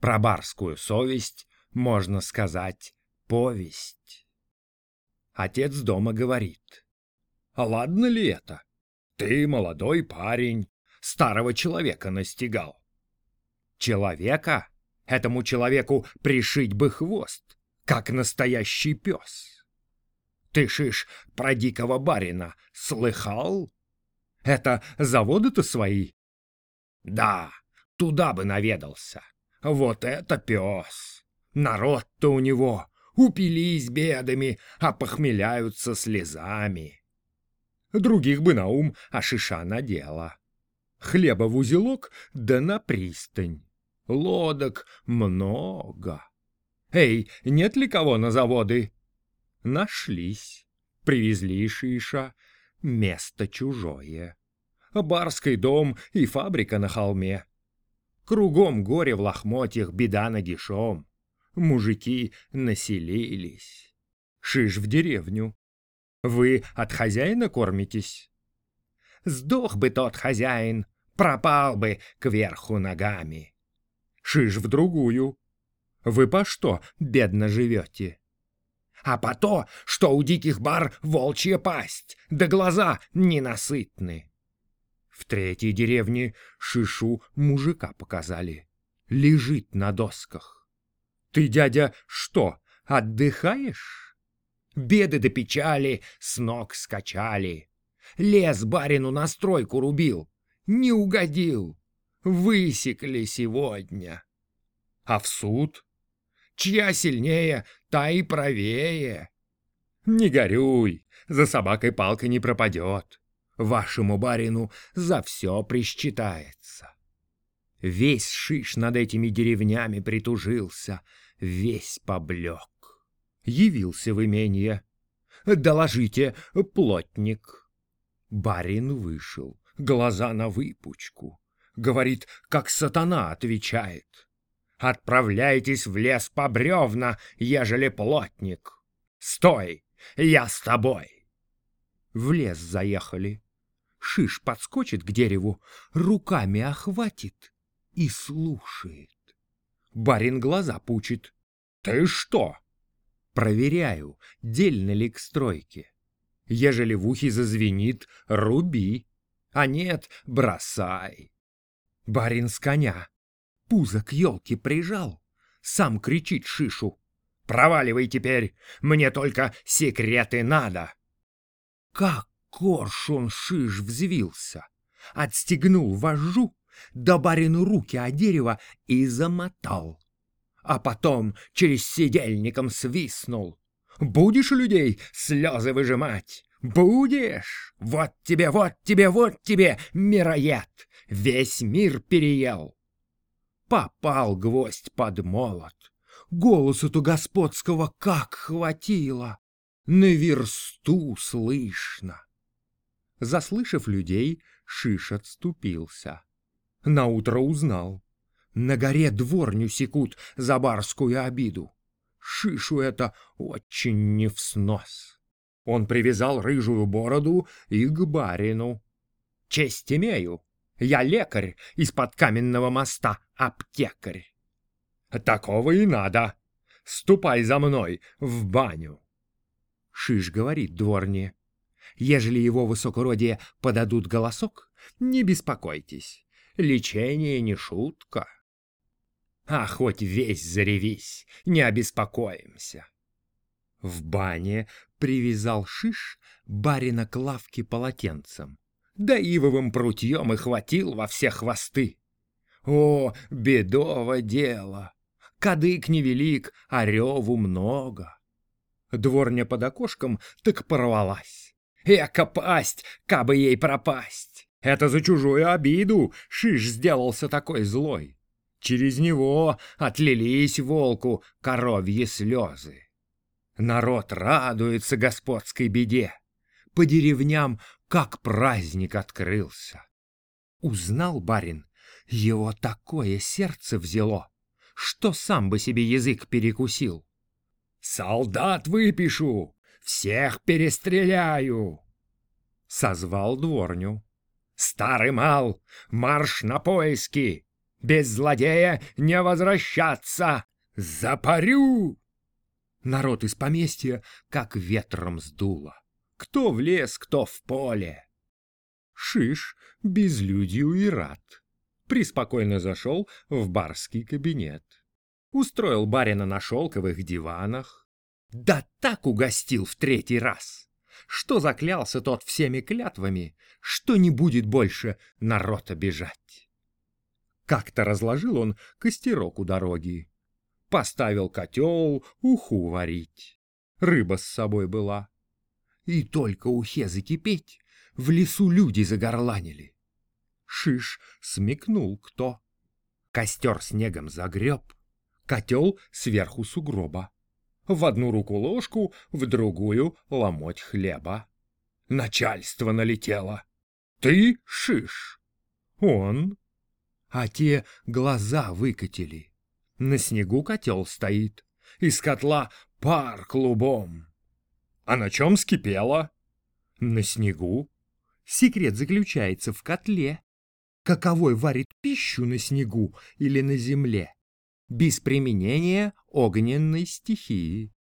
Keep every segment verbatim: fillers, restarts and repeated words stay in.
Про барскую совесть можно сказать повесть. Отец дома говорит: «А ладно ли это? Ты, молодой парень, старого человека настигал». Человека? Этому человеку пришить бы хвост, как настоящий пес. Ты, Шиш, про дикого барина слыхал? Это заводы-то свои? Да, туда бы наведался. Вот это пес! Народ-то у него упились бедами, а похмеляются слезами. Других бы на ум, а Шиша на дело. Хлеба в узелок, да на пристань. Лодок много. Эй, нет ли кого на заводы? Нашлись. Привезли Шиша. Место чужое. Барский дом и фабрика на холме. Кругом горе в лохмотьях, беда нагишом. Мужики населились. Шиш в деревню. Вы от хозяина кормитесь? Сдох бы тот хозяин, пропал бы кверху ногами. Шиш в другую. Вы по что бедно живете? А по то, что у диких бар волчья пасть, да глаза ненасытны. В третьей деревне Шишу мужика показали. Лежит на досках. Ты, дядя, что, отдыхаешь? Беды до печали с ног скачали. Лес барину на стройку рубил. Не угодил. Высекли сегодня. А в суд? Чья сильнее, та и правее. Не горюй, за собакой палка не пропадет. Вашему барину за все присчитается. Весь Шиш над этими деревнями притужился, весь поблек. Явился в именье. Доложите, плотник. Барин вышел, глаза на выпучку. Говорит, как сатана отвечает. Отправляйтесь в лес по бревна, ежели плотник. Стой, я с тобой. В лес заехали. Шиш подскочит к дереву, руками охватит и слушает. Барин глаза пучит. Ты что? Проверяю, дельно ли к стройке. Ежели в ухе зазвенит, руби, а нет, бросай. Барин с коня. Пузо к елке прижал, сам кричит Шишу. «Проваливай теперь, мне только секреты надо!» Как коршун Шиш взвился, отстегнул вожжу, да барину руки о дерево и замотал. А потом через сидельником свистнул. «Будешь у людей слезы выжимать? Будешь? Вот тебе, вот тебе, вот тебе, мироед! Весь мир переел!» Попал гвоздь под молот. Голосу-то господского как хватило. На версту слышно. Заслышав людей, Шиш отступился. Наутро узнал. На горе дворню секут за барскую обиду. Шишу это очень не в снос. Он привязал рыжую бороду и к барину. «Честь имею. Я лекарь из-под каменного моста, аптекарь». «Такого и надо. Ступай за мной в баню». Шиш говорит дворне: «Ежели его высокородие подадут голосок, не беспокойтесь, лечение не шутка». А хоть весь заревись, не обеспокоимся. В бане привязал Шиш барина к лавке полотенцем, да ивовым прутьем и хватил во все хвосты. О, бедово дело! Кадык невелик, а реву много. Дворня под окошком так порвалась. Эка пасть, кабы ей пропасть! Это за чужую обиду Шиш сделался такой злой. Через него отлились волку коровьи слезы. Народ радуется господской беде. По деревням как праздник открылся. Узнал барин, его такое сердце взяло, что сам бы себе язык перекусил. «Солдат выпишу, всех перестреляю!» Созвал дворню. «Старый мал, марш на поиски! Без злодея не возвращаться! Запарю!» Народ из поместья как ветром сдуло. Кто в лес, кто в поле. Шиш безлюдью и рад. Приспокойно зашел в барский кабинет. Устроил барина на шелковых диванах. Да так угостил в третий раз, что заклялся тот всеми клятвами, что не будет больше народ обижать. Как-то разложил он костерок у дороги. Поставил котел уху варить. Рыба с собой была. И только ухе закипеть, в лесу люди загорланили. Шиш смекнул кто. Костер снегом загреб, котел сверху сугроба. В одну руку ложку, в другую ломоть хлеба. Начальство налетело. «Ты, Шиш?» «Он». А те глаза выкатили. На снегу котел стоит, из котла пар клубом. А на чем скипело? На снегу. Секрет заключается в котле. Каковой варит пищу на снегу или на земле, без применения огненной стихии.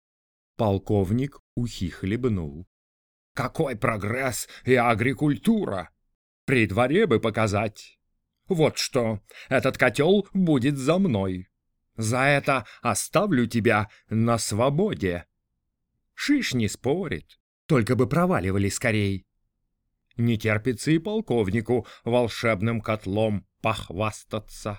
Полковник ухи хлебнул. Какой прогресс и агрикультура! При дворе бы показать. Вот что, этот котел будет за мной. За это оставлю тебя на свободе. Шиш не спорит, только бы проваливали скорей. Не терпится и полковнику волшебным котлом похвастаться.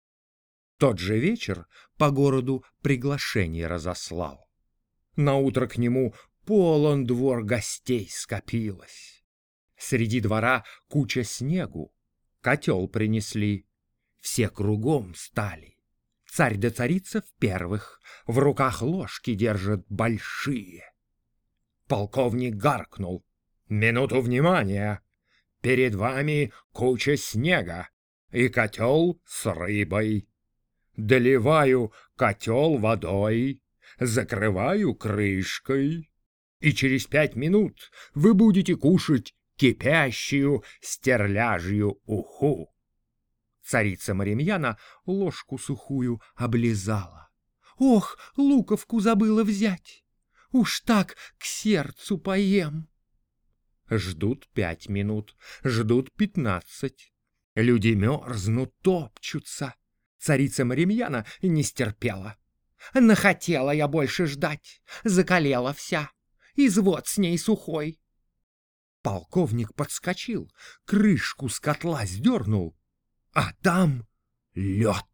Тот же вечер по городу приглашение разослал. Наутро к нему полон двор гостей скопилось. Среди двора куча снегу, котел принесли. Все кругом стали. Царь да царица в первых, в руках ложки держат большие. Полковник гаркнул. «Минуту внимания! Перед вами куча снега и котел с рыбой. Доливаю котел водой, закрываю крышкой, и через пять минут вы будете кушать кипящую стерляжью уху». Царица Маримьяна ложку сухую облизала. «Ох, луковку забыла взять! Уж так к сердцу поем!» Ждут пять минут, ждут пятнадцать. Люди мерзнут, топчутся. Царица Маримьяна не стерпела. «Нахотела я больше ждать, закалела вся, извод с ней сухой». Полковник подскочил, крышку с котла сдернул, а там лед.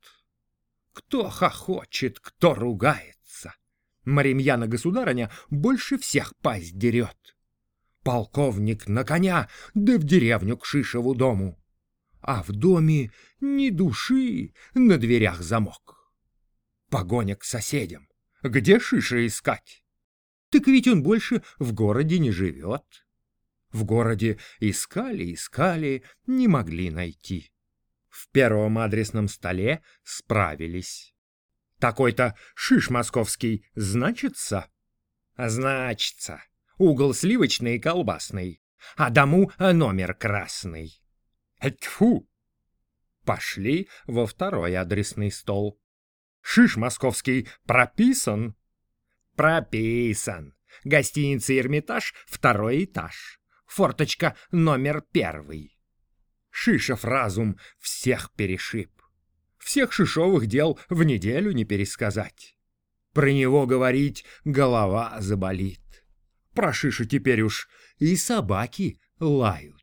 Кто хохочет, кто ругается. Маримьяна-государыня больше всех пасть дерет. Полковник на коня, да в деревню к Шишеву дому. А в доме ни души, на дверях замок. Погоня к соседям. Где Шиша искать? Так ведь он больше в городе не живет. В городе искали, искали, не могли найти. В первом адресном столе справились. Такой-то Шиш московский значится? Значится. Угол сливочный и колбасный, а дому номер красный. Тьфу! Пошли во второй адресный стол. Шиш московский прописан? Прописан. Гостиница «Эрмитаж», второй этаж. Форточка номер первый. Шишев разум всех перешиб. Всех шишовых дел в неделю не пересказать. Про него говорить голова заболит. Про Шиша теперь уж и собаки лают.